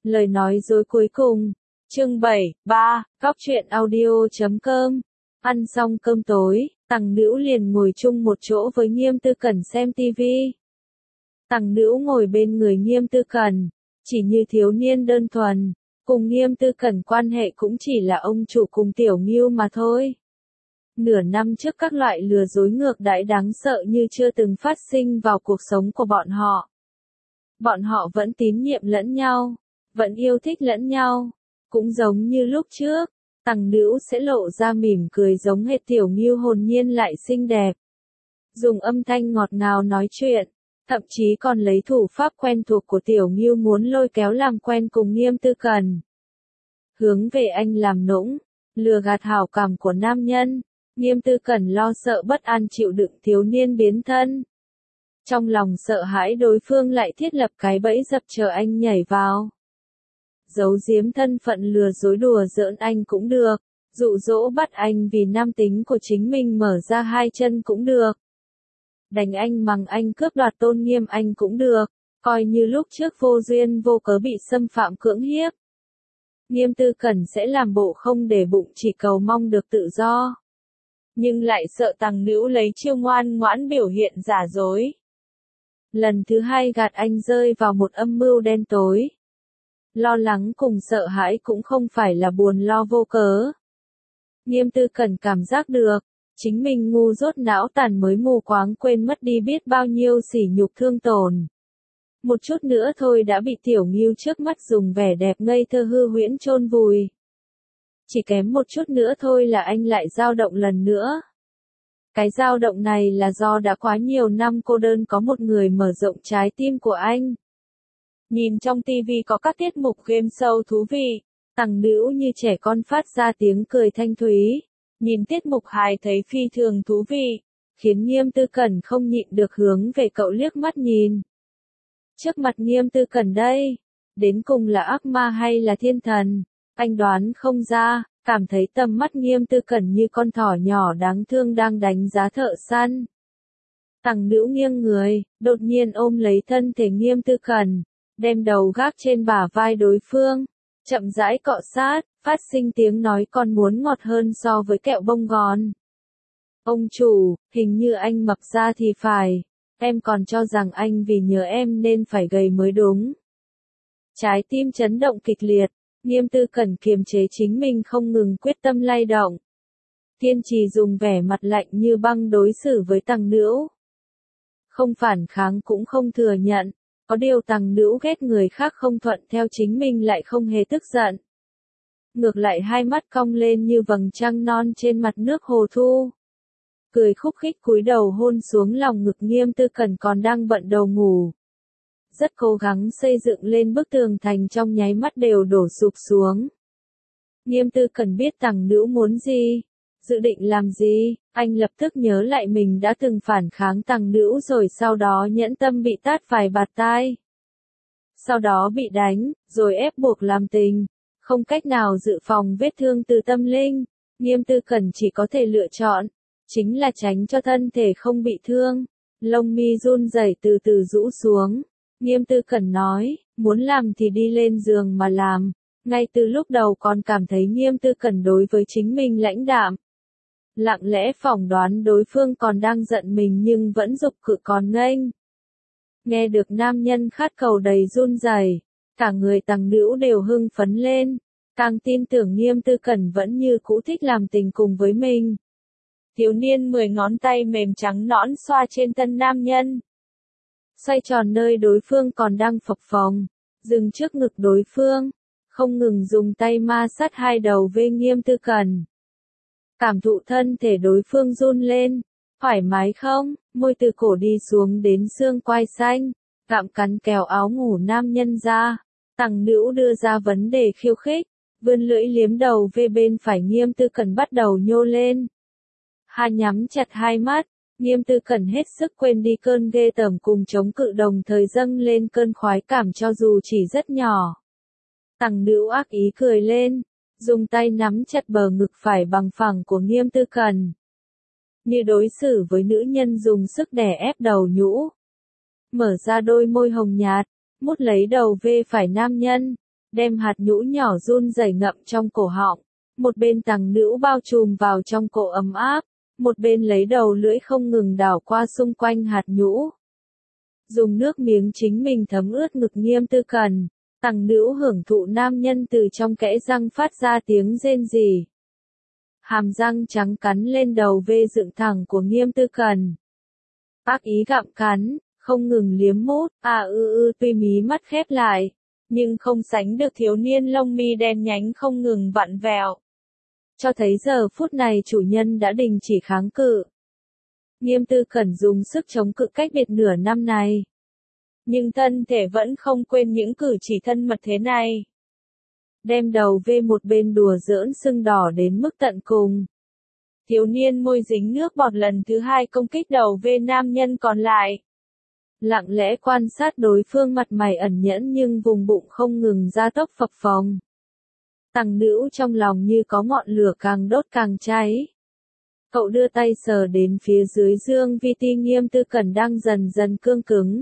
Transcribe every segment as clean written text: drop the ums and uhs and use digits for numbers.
Lời nói dối cuối cùng. Chương 7, Góc truyện audio.com. Ăn xong cơm tối, Tằng Nữu liền ngồi chung một chỗ với Nghiêm Tư Cẩn xem tivi. Tằng Nữu ngồi bên người Nghiêm Tư Cẩn, chỉ như thiếu niên đơn thuần, cùng Nghiêm Tư Cẩn quan hệ cũng chỉ là ông chủ cùng Tiểu Ngưu mà thôi. Nửa năm trước các loại lừa dối ngược đãi đáng sợ như chưa từng phát sinh vào cuộc sống của bọn họ. Bọn họ vẫn tín nhiệm lẫn nhau, vẫn yêu thích lẫn nhau, cũng giống như lúc trước, Tằng Nữu sẽ lộ ra mỉm cười giống hệt Tiểu Ngưu hồn nhiên lại xinh đẹp. Dùng âm thanh ngọt ngào nói chuyện, thậm chí còn lấy thủ pháp quen thuộc của Tiểu Ngưu muốn lôi kéo làm quen cùng Nghiêm Tư Cẩn. Hướng về anh làm nũng, lừa gạt hảo cảm của nam nhân, Nghiêm Tư Cẩn lo sợ bất an chịu đựng thiếu niên biến thân. Trong lòng sợ hãi đối phương lại thiết lập cái bẫy dập chờ anh nhảy vào. Giấu giếm thân phận lừa dối đùa giỡn anh cũng được, dụ dỗ bắt anh vì nam tính của chính mình mở ra hai chân cũng được. Đánh anh mắng anh cướp đoạt tôn nghiêm anh cũng được, coi như lúc trước vô duyên vô cớ bị xâm phạm cưỡng hiếp. Nghiêm Tư Cẩn sẽ làm bộ không để bụng chỉ cầu mong được tự do. Nhưng lại sợ Tằng Nữu lấy chiêu ngoan ngoãn biểu hiện giả dối. Lần thứ hai gạt anh rơi vào một âm mưu đen tối. Lo lắng cùng sợ hãi cũng không phải là buồn lo vô cớ. Nghiêm Tư Cẩn cảm giác được, chính mình ngu dốt não tàn mới mù quáng quên mất đi biết bao nhiêu sỉ nhục thương tổn. Một chút nữa thôi đã bị Tiểu Ngưu trước mắt dùng vẻ đẹp ngây thơ hư huyễn chôn vùi. Chỉ kém một chút nữa thôi là anh lại dao động lần nữa. Cái dao động này là do đã quá nhiều năm cô đơn có một người mở rộng trái tim của anh. Nhìn trong tivi có các tiết mục game show thú vị, Tằng Nữu như trẻ con phát ra tiếng cười thanh thúy. Nhìn tiết mục hài thấy phi thường thú vị, khiến Nghiêm Tư Cẩn không nhịn được hướng về cậu liếc mắt nhìn. Trước mặt Nghiêm Tư Cẩn đây, đến cùng là ác ma hay là thiên thần, anh đoán không ra, cảm thấy tầm mắt Nghiêm Tư Cẩn như con thỏ nhỏ đáng thương đang đánh giá thợ săn. Tằng Nữu nghiêng người, đột nhiên ôm lấy thân thể Nghiêm Tư Cẩn, đem đầu gác trên bả vai đối phương, chậm rãi cọ sát, phát sinh tiếng nói còn muốn ngọt hơn so với kẹo bông gòn. Ông chủ, hình như anh mập ra thì phải, em còn cho rằng anh vì nhớ em nên phải gầy mới đúng. Trái tim chấn động kịch liệt, Nghiêm Tư Cẩn kiềm chế chính mình không ngừng quyết tâm lay động. Kiên trì dùng vẻ mặt lạnh như băng đối xử với Tằng Nữu. Không phản kháng cũng không thừa nhận, có điều Tằng Nữu ghét người khác không thuận theo chính mình lại không hề tức giận. Ngược lại hai mắt cong lên như vầng trăng non trên mặt nước hồ thu. Cười khúc khích cúi đầu hôn xuống lòng ngực Nghiêm Tư Cẩn còn đang bận đầu ngủ. Rất cố gắng xây dựng lên bức tường thành trong nháy mắt đều đổ sụp xuống. Nghiêm Tư Cẩn biết Tằng Nữu muốn gì, dự định làm gì, anh lập tức nhớ lại mình đã từng phản kháng Tằng Nữu rồi sau đó nhẫn tâm bị tát vài bạt tai. Sau đó bị đánh, rồi ép buộc làm tình. Không cách nào dự phòng vết thương từ tâm linh, Nghiêm Tư Cẩn chỉ có thể lựa chọn, chính là tránh cho thân thể không bị thương. Lông mi run rẩy từ từ rũ xuống. Nghiêm Tư Cẩn nói, muốn làm thì đi lên giường mà làm. Ngay từ lúc đầu còn cảm thấy Nghiêm Tư Cẩn đối với chính mình lãnh đạm. Lặng lẽ phỏng đoán đối phương còn đang giận mình nhưng vẫn giục cự còn nghênh. Nghe được nam nhân khát cầu đầy run rẩy, cả người Tằng Nữu đều hưng phấn lên, càng tin tưởng Nghiêm Tư Cẩn vẫn như cũ thích làm tình cùng với mình. Thiếu niên 10 ngón tay mềm trắng nõn xoa trên thân nam nhân. Xoay tròn nơi đối phương còn đang phập phồng, dừng trước ngực đối phương, không ngừng dùng tay ma sát hai đầu vê Nghiêm Tư Cẩn. Cảm thụ thân thể đối phương run lên, thoải mái không, môi từ cổ đi xuống đến xương quai xanh, gặm cắn kéo áo ngủ nam nhân ra. Tằng Nữu đưa ra vấn đề khiêu khích, vươn lưỡi liếm đầu về bên phải Nghiêm Tư Cẩn bắt đầu nhô lên. Hà nhắm chặt hai mắt, Nghiêm Tư Cẩn hết sức quên đi cơn ghê tởm cùng chống cự đồng thời dâng lên cơn khoái cảm cho dù chỉ rất nhỏ. Tằng Nữu ác ý cười lên, dùng tay nắm chặt bờ ngực phải bằng phẳng của Nghiêm Tư Cẩn. Như đối xử với nữ nhân dùng sức đè ép đầu nhũ. Mở ra đôi môi hồng nhạt, mút lấy đầu vê phải nam nhân, đem hạt nhũ nhỏ run rẩy ngậm trong cổ họng. Một bên tằng nữu bao trùm vào trong cổ ấm áp, một bên lấy đầu lưỡi không ngừng đảo qua xung quanh hạt nhũ. Dùng nước miếng chính mình thấm ướt ngực Nghiêm Tư Cẩn, tằng nữu hưởng thụ nam nhân từ trong kẽ răng phát ra tiếng rên rỉ. Hàm răng trắng cắn lên đầu vê dựng thẳng của Nghiêm Tư Cẩn. Ác ý gặm cắn, không ngừng liếm mút, tuy mí mắt khép lại, nhưng không sánh được thiếu niên lông mi đen nhánh không ngừng vặn vẹo. Cho thấy giờ phút này chủ nhân đã đình chỉ kháng cự. Nghiêm Tư Cẩn dùng sức chống cự cách biệt nửa năm này. Nhưng thân thể vẫn không quên những cử chỉ thân mật thế này. Đem đầu về một bên đùa giỡn sưng đỏ đến mức tận cùng. Thiếu niên môi dính nước bọt lần thứ hai công kích đầu về nam nhân còn lại. Lặng lẽ quan sát đối phương mặt mày ẩn nhẫn nhưng vùng bụng không ngừng gia tốc phập phồng. Tằng nữu trong lòng như có ngọn lửa càng đốt càng cháy. Cậu đưa tay sờ đến phía dưới dương vi ti Nghiêm Tư Cẩn đang dần dần cương cứng.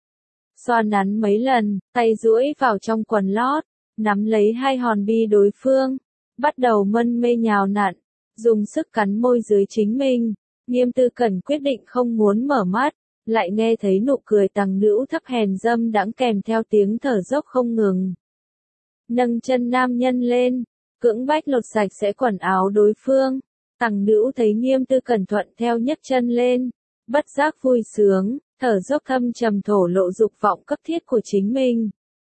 Xoa nắn mấy lần, tay duỗi vào trong quần lót, nắm lấy hai hòn bi đối phương, bắt đầu mân mê nhào nặn, dùng sức cắn môi dưới chính mình. Nghiêm Tư Cẩn quyết định không muốn mở mắt, lại nghe thấy nụ cười tằng nữu thấp hèn dâm đãng kèm theo tiếng thở dốc không ngừng. Nâng chân nam nhân lên, cưỡng bách lột sạch sẽ quần áo đối phương. Tằng nữu thấy Nghiêm Tư Cẩn thuận theo nhấc chân lên, bất giác vui sướng, thở dốc thâm trầm thổ lộ dục vọng cấp thiết của chính mình.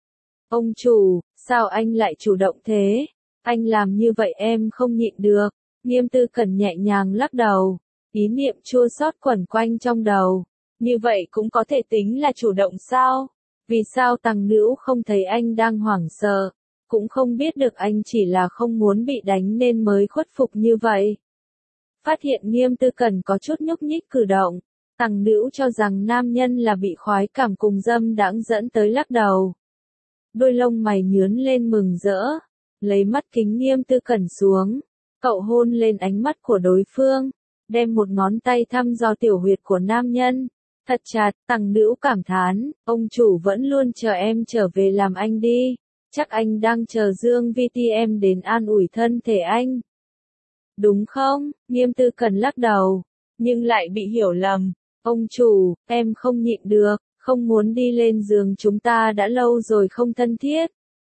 Ông chủ, sao anh lại chủ động thế? Anh làm như vậy em không nhịn được. Nghiêm Tư Cẩn nhẹ nhàng lắc đầu, ý niệm chua xót quẩn quanh trong đầu. Như vậy cũng có thể tính là chủ động sao? Vì sao tằng nữu không thấy anh đang hoảng sợ, cũng không biết được anh chỉ là không muốn bị đánh nên mới khuất phục như vậy. Phát hiện Nghiêm Tư Cẩn có chút nhúc nhích cử động, tằng nữu cho rằng nam nhân là bị khoái cảm cùng dâm đãng dẫn tới lắc đầu. Đôi lông mày nhướn lên mừng rỡ, lấy mắt kính Nghiêm Tư Cẩn xuống, cậu hôn lên ánh mắt của đối phương, đem một ngón tay thăm dò tiểu huyệt của nam nhân. Thật chặt, tằng nữu cảm thán, ông chủ vẫn luôn chờ em trở về làm anh đi, chắc anh đang chờ Dương Vi Ti em đến an ủi thân thể anh. Đúng không? Nghiêm Tư Cẩn lắc đầu, nhưng lại bị hiểu lầm. Ông chủ, em không nhịn được, không muốn đi lên giường, chúng ta đã lâu rồi không thân thiết.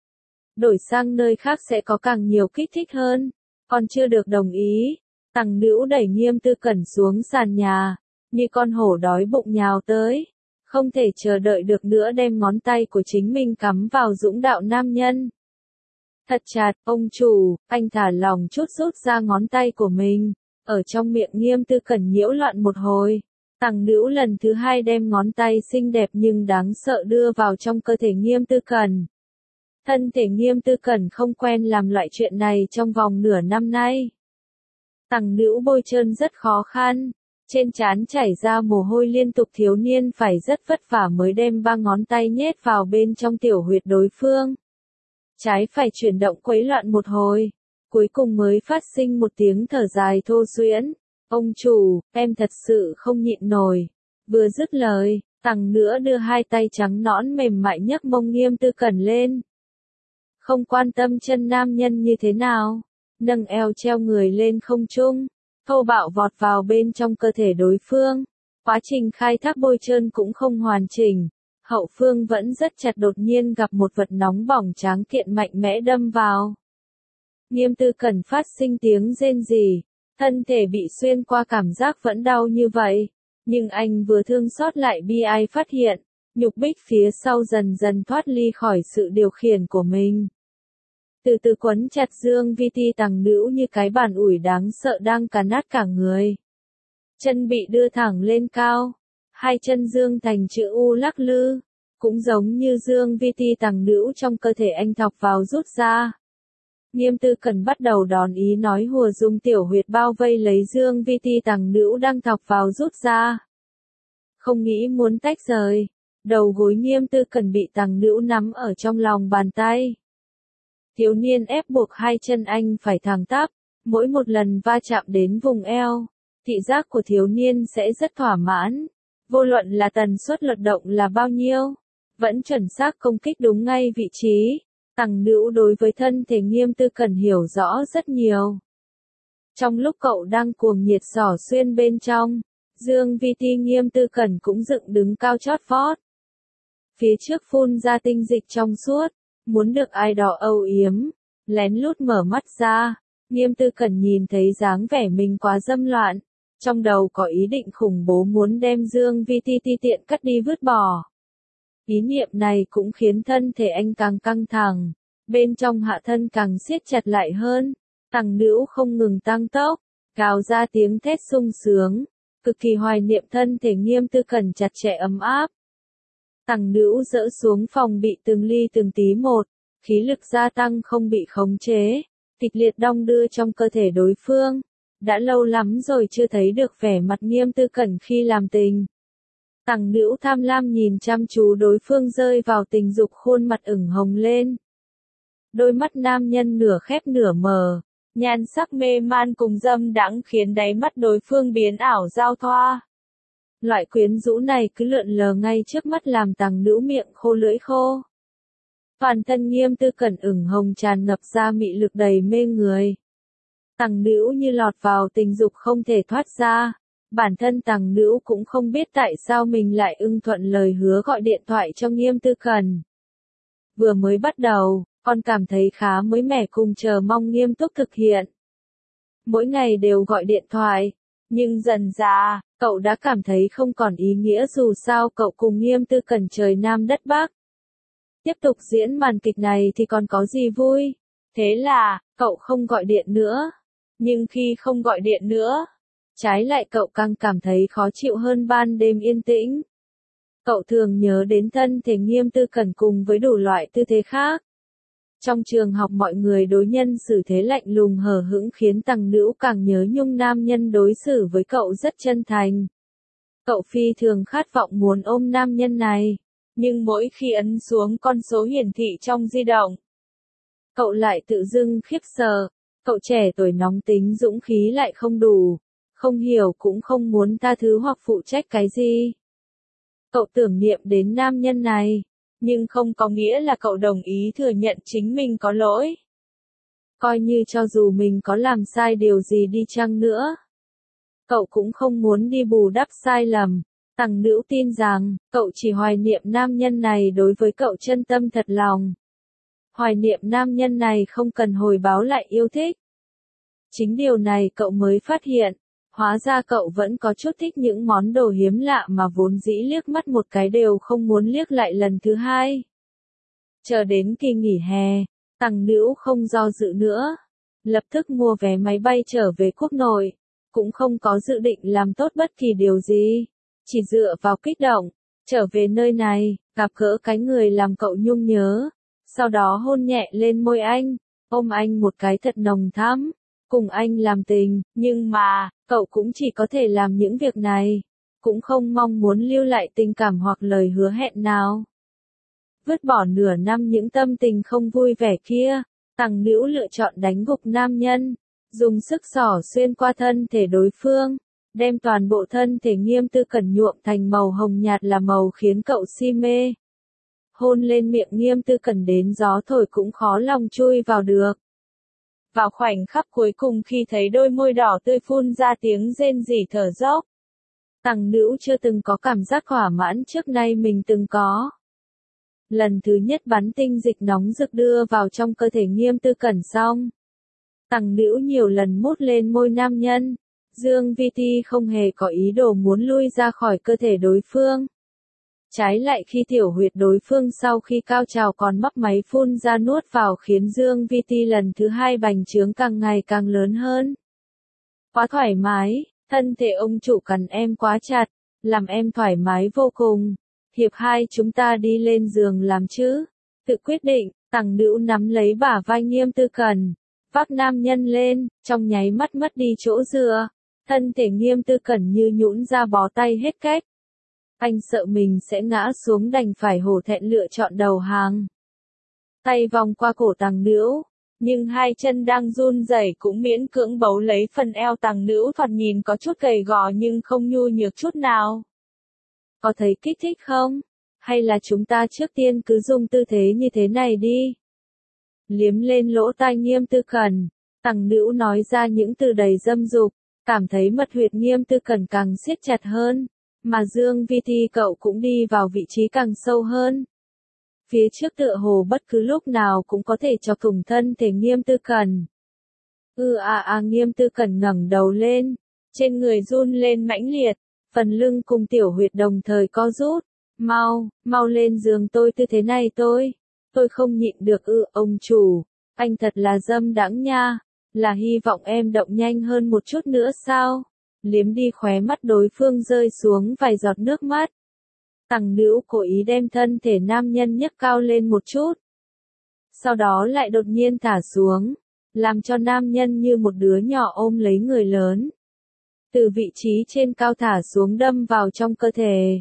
Đổi sang nơi khác sẽ có càng nhiều kích thích hơn. Còn chưa được đồng ý. Tằng nữu đẩy Nghiêm Tư Cẩn xuống sàn nhà, như con hổ đói bụng nhào tới. Không thể chờ đợi được nữa đem ngón tay của chính mình cắm vào dũng đạo nam nhân. Thật chặt, ông chủ, anh thả lòng chút rút ra ngón tay của mình, ở trong miệng Nghiêm Tư Cẩn nhiễu loạn một hồi. Tằng nữu lần thứ hai đem ngón tay xinh đẹp nhưng đáng sợ đưa vào trong cơ thể Nghiêm Tư Cẩn. Thân thể Nghiêm Tư Cẩn không quen làm loại chuyện này trong vòng nửa năm nay. Tằng nữu bôi trơn rất khó khăn, trên trán chảy ra mồ hôi liên tục, thiếu niên phải rất vất vả mới đem ba ngón tay nhét vào bên trong tiểu huyệt đối phương. Trái phải chuyển động quấy loạn một hồi, cuối cùng mới phát sinh một tiếng thở dài thô duyễn. Ông chủ, em thật sự không nhịn nổi. Vừa dứt lời, tằng nữa đưa hai tay trắng nõn mềm mại nhấc mông Nghiêm Tư Cẩn lên. Không quan tâm chân nam nhân như thế nào, nâng eo treo người lên không trung, thô bạo vọt vào bên trong cơ thể đối phương. Quá trình khai thác bôi trơn cũng không hoàn chỉnh. Hậu phương vẫn rất chặt, đột nhiên gặp một vật nóng bỏng tráng kiện mạnh mẽ đâm vào. Nghiêm Tư Cẩn phát sinh tiếng rên rỉ, thân thể bị xuyên qua, cảm giác vẫn đau như vậy. Nhưng anh vừa thương xót lại bi ai phát hiện, nhục bích phía sau dần dần thoát ly khỏi sự điều khiển của mình. Từ từ quấn chặt Dương Vi Ti tằng nữu như cái bàn ủi đáng sợ đang cắn nát cả người. Chân bị đưa thẳng lên cao. Hai chân Dương thành chữ U lắc lư, cũng giống như Dương Vi Ti tằng nữu trong cơ thể anh thọc vào rút ra. Nghiêm Tư Cẩn bắt đầu đón ý nói hùa, dùng tiểu huyệt bao vây lấy Dương Vi Ti tằng nữu đang thọc vào rút ra. Không nghĩ muốn tách rời, đầu gối Nghiêm Tư Cẩn bị tằng nữu nắm ở trong lòng bàn tay. Thiếu niên ép buộc hai chân anh phải thẳng tắp, mỗi một lần va chạm đến vùng eo, thị giác của thiếu niên sẽ rất thỏa mãn. Vô luận là tần suất luật động là bao nhiêu, vẫn chuẩn xác công kích đúng ngay vị trí. Tằng Nữu đối với thân thể Nghiêm Tư Cẩn hiểu rõ rất nhiều. Trong lúc cậu đang cuồng nhiệt xỏ xuyên bên trong, Dương Vi Ti Nghiêm Tư Cẩn cũng dựng đứng cao chót vót. Phía trước phun ra tinh dịch trong suốt, muốn được ai đó âu yếm, lén lút mở mắt ra, Nghiêm Tư Cẩn nhìn thấy dáng vẻ mình quá dâm loạn, trong đầu có ý định khủng bố muốn đem Dương Vi Ti ti tiện cất đi vứt bỏ. Ý niệm này cũng khiến thân thể anh càng căng thẳng, bên trong hạ thân càng siết chặt lại hơn, Tằng Nữu không ngừng tăng tốc, gào ra tiếng thét sung sướng, cực kỳ hoài niệm thân thể Nghiêm Tư Cẩn chặt chẽ ấm áp. Tằng Nữu dỡ xuống phòng bị từng ly từng tí một, khí lực gia tăng không bị khống chế, kịch liệt đong đưa trong cơ thể đối phương. Đã lâu lắm rồi chưa thấy được vẻ mặt Nghiêm Tư Cẩn khi làm tình. Tằng Nữu tham lam nhìn chăm chú đối phương rơi vào tình dục, khuôn mặt ửng hồng lên. Đôi mắt nam nhân nửa khép nửa mở, nhan sắc mê man cùng dâm đãng khiến đáy mắt đối phương biến ảo giao thoa. Loại quyến rũ này cứ lượn lờ ngay trước mắt làm Tằng Nữu miệng khô lưỡi khô. Toàn thân Nghiêm Tư Cẩn ửng hồng tràn ngập ra mị lực đầy mê người. Tằng Nữu như lọt vào tình dục không thể thoát ra. Bản thân Tằng Nữu cũng không biết tại sao mình lại ưng thuận lời hứa gọi điện thoại cho Nghiêm Tư Cẩn. Vừa mới bắt đầu, con cảm thấy khá mới mẻ cùng chờ mong nghiêm túc thực hiện. Mỗi ngày đều gọi điện thoại, nhưng dần dà, cậu đã cảm thấy không còn ý nghĩa, dù sao cậu cùng Nghiêm Tư Cẩn trời Nam đất Bắc. Tiếp tục diễn màn kịch này thì còn có gì vui. Thế là, cậu không gọi điện nữa. Nhưng khi không gọi điện nữa, trái lại cậu càng cảm thấy khó chịu hơn ban đêm yên tĩnh. Cậu thường nhớ đến thân thể Nghiêm Tư Cẩn cùng với đủ loại tư thế khác. Trong trường học mọi người đối nhân xử thế lạnh lùng hờ hững khiến Tằng Nữu càng nhớ nhung nam nhân đối xử với cậu rất chân thành. Cậu phi thường khát vọng muốn ôm nam nhân này, nhưng mỗi khi ấn xuống con số hiển thị trong di động, cậu lại tự dưng khiếp sợ. Cậu trẻ tuổi nóng tính dũng khí lại không đủ, không hiểu cũng không muốn tha thứ hoặc phụ trách cái gì. Cậu tưởng niệm đến nam nhân này, nhưng không có nghĩa là cậu đồng ý thừa nhận chính mình có lỗi. Coi như cho dù mình có làm sai điều gì đi chăng nữa, cậu cũng không muốn đi bù đắp sai lầm. Tằng Nữu tin rằng, cậu chỉ hoài niệm nam nhân này đối với cậu chân tâm thật lòng. Hoài niệm nam nhân này không cần hồi báo lại yêu thích. Chính điều này cậu mới phát hiện, hóa ra cậu vẫn có chút thích những món đồ hiếm lạ mà vốn dĩ liếc mắt một cái đều không muốn liếc lại lần thứ hai. Chờ đến kỳ nghỉ hè, Tằng Nữu không do dự nữa, lập tức mua vé máy bay trở về quốc nội, cũng không có dự định làm tốt bất kỳ điều gì, chỉ dựa vào kích động, trở về nơi này, gặp gỡ cái người làm cậu nhung nhớ, sau đó hôn nhẹ lên môi anh, ôm anh một cái thật nồng thắm, cùng anh làm tình, nhưng mà, cậu cũng chỉ có thể làm những việc này, cũng không mong muốn lưu lại tình cảm hoặc lời hứa hẹn nào. Vứt bỏ nửa năm những tâm tình không vui vẻ kia, Tằng Nữu lựa chọn đánh gục nam nhân, dùng sức xỏ xuyên qua thân thể đối phương, đem toàn bộ thân thể Nghiêm Tư Cẩn nhuộm thành màu hồng nhạt là màu khiến cậu si mê. Hôn lên miệng Nghiêm Tư Cẩn đến gió thổi cũng khó lòng chui vào được. Vào khoảnh khắc cuối cùng khi thấy đôi môi đỏ tươi phun ra tiếng rên rỉ thở dốc, Tằng Nữu chưa từng có cảm giác thỏa mãn trước nay mình từng có. Lần thứ nhất bắn tinh dịch nóng rực đưa vào trong cơ thể Nghiêm Tư Cẩn xong, Tằng Nữu nhiều lần mút lên môi nam nhân, Dương Vi Ti không hề có ý đồ muốn lui ra khỏi cơ thể đối phương. Trái lại khi tiểu huyệt đối phương sau khi cao trào còn mấp máy phun ra nuốt vào khiến Dương Vi Ti lần thứ hai bành trướng càng ngày càng lớn hơn. Quá thoải mái, thân thể ông chủ cắn em quá chặt, làm em thoải mái vô cùng. Hiệp 2 chúng ta đi lên giường làm chứ. Tự quyết định, Tằng Nữu nắm lấy bả vai Nghiêm Tư Cẩn, vác nam nhân lên, trong nháy mắt mất đi chỗ dựa. Thân thể Nghiêm Tư Cẩn như nhũn ra bó tay hết cách. Anh sợ mình sẽ ngã xuống đành phải hổ thẹn lựa chọn đầu hàng. Tay vòng qua cổ Tằng Nữu, nhưng hai chân đang run rẩy cũng miễn cưỡng bấu lấy phần eo Tằng Nữu thoạt nhìn có chút gầy gò nhưng không nhu nhược chút nào. Có thấy kích thích không? Hay là chúng ta trước tiên cứ dùng tư thế như thế này đi? Liếm lên lỗ tai Nghiêm Tư Cẩn, Tằng Nữu nói ra những từ đầy dâm dục, cảm thấy mật huyệt Nghiêm Tư Cẩn càng siết chặt hơn, mà Dương Vi Ti cậu cũng đi vào vị trí càng sâu hơn. Phía trước tựa hồ bất cứ lúc nào cũng có thể chọc thủng thân thể Nghiêm Tư Cẩn. Nghiêm Tư Cẩn ngẩng đầu lên, trên người run lên mãnh liệt, phần lưng cùng tiểu huyệt đồng thời co rút. Mau lên giường tôi tư thế này tôi không nhịn được ông chủ, anh thật là dâm đãng nha, là hy vọng em động nhanh hơn một chút nữa sao? Liếm đi khóe mắt đối phương rơi xuống vài giọt nước mắt. Tằng Nữu cố ý đem thân thể nam nhân nhấc cao lên một chút. Sau đó lại đột nhiên thả xuống, làm cho nam nhân như một đứa nhỏ ôm lấy người lớn. Từ vị trí trên cao thả xuống đâm vào trong cơ thể.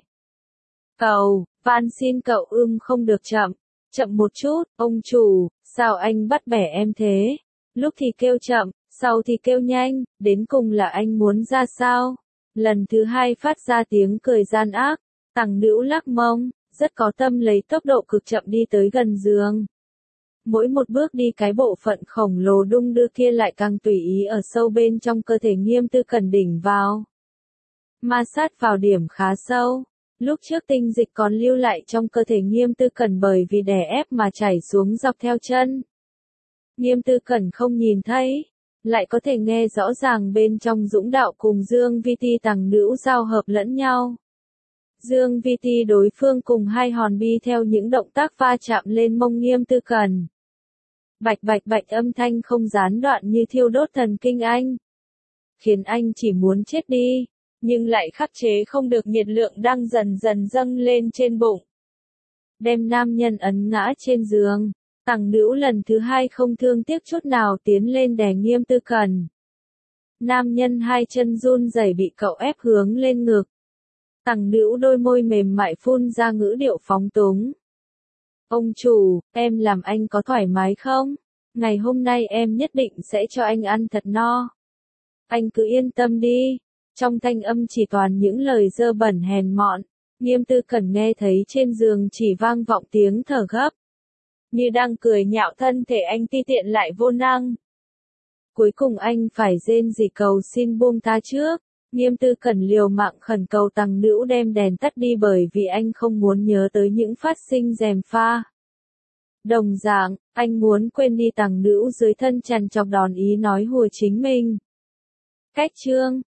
Van xin cậu không được chậm một chút, ông chủ, sao anh bắt bẻ em thế? Lúc thì kêu chậm, sau thì kêu nhanh, đến cùng là anh muốn ra sao? Lần thứ hai phát ra tiếng cười gian ác, Tằng Nữu lắc mông, rất có tâm lấy tốc độ cực chậm đi tới gần giường. Mỗi một bước đi cái bộ phận khổng lồ đung đưa kia lại càng tùy ý ở sâu bên trong cơ thể Nghiêm Tư Cẩn đỉnh vào. Ma sát vào điểm khá sâu. Lúc trước tinh dịch còn lưu lại trong cơ thể Nghiêm Tư Cẩn bởi vì đè ép mà chảy xuống dọc theo chân. Nghiêm Tư Cẩn không nhìn thấy, lại có thể nghe rõ ràng bên trong dũng đạo cùng Dương Vi Ti Tằng Nữu giao hợp lẫn nhau. Dương Vi Ti đối phương cùng hai hòn bi theo những động tác va chạm lên mông Nghiêm Tư Cẩn. Bạch bạch bạch âm thanh không gián đoạn như thiêu đốt thần kinh anh. Khiến anh chỉ muốn chết đi, nhưng lại khắc chế không được nhiệt lượng đang dần dần dâng lên trên bụng. Đem nam nhân ấn ngã trên giường, Tằng Nữu lần thứ hai không thương tiếc chút nào tiến lên đè Nghiêm Tư Cẩn. Nam nhân hai chân run rẩy bị cậu ép hướng lên ngực. Tằng Nữu đôi môi mềm mại phun ra ngữ điệu phóng túng. Ông chủ, em làm anh có thoải mái không? Ngày hôm nay em nhất định sẽ cho anh ăn thật no. Anh cứ yên tâm đi. Trong thanh âm chỉ toàn những lời dơ bẩn hèn mọn, Nghiêm Tư Cẩn nghe thấy trên giường chỉ vang vọng tiếng thở gấp. Như đang cười nhạo thân thể anh ti tiện lại vô năng. Cuối cùng anh phải rên rỉ cầu xin buông tha trước. Nghiêm Tư Cẩn liều mạng khẩn cầu Tằng Nữu đem đèn tắt đi bởi vì anh không muốn nhớ tới những phát sinh gièm pha. Đồng dạng, anh muốn quên đi Tằng Nữu dưới thân trằn trọc đòn ý nói hùa chính mình. Cách chương